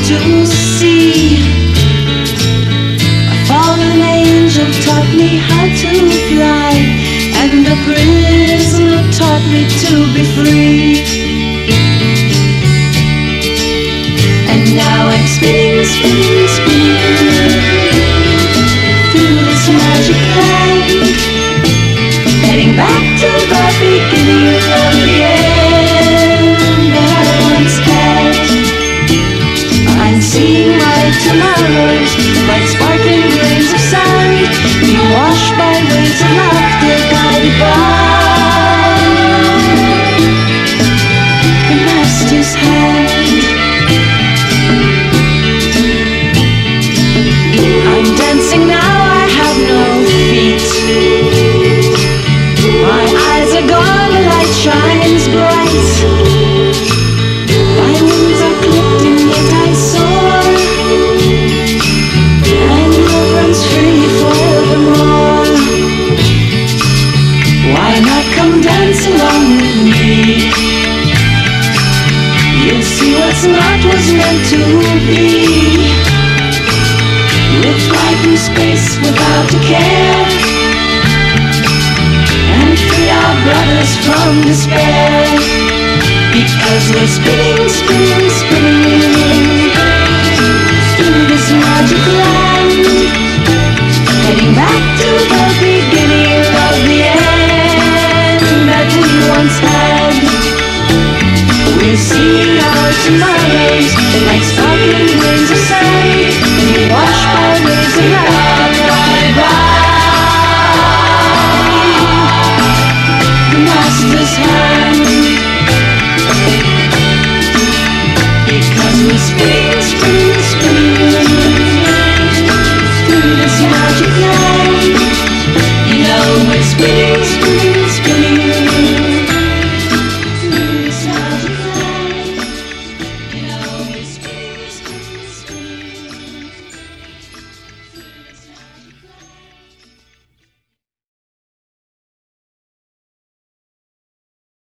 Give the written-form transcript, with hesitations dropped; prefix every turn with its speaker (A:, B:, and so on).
A: to see. A fallen angel taught me how to fly, and a prisoner taught me to be free. And now I'm spinning, spinning, spinning through this magic land, heading back to the beginning of the end that I once had. I'm seeing my tomorrows like sparkling grains of sand, being washed by waves of laughter, guided by the master's hand. I'm dancing now, I have no feet. My eyes are gone, the light shines bright. My wings are clipped and yet I soar, and love runs free forevermore. Why not come dance along with me? You'll see what's not was meant to be. We'll fly through space without a care, and free our brothers from despair. Because we're spinning, spinning, spinning through this magic land, heading back to the beginning of the end that we once had. We're seeing our tomorrows like sparkling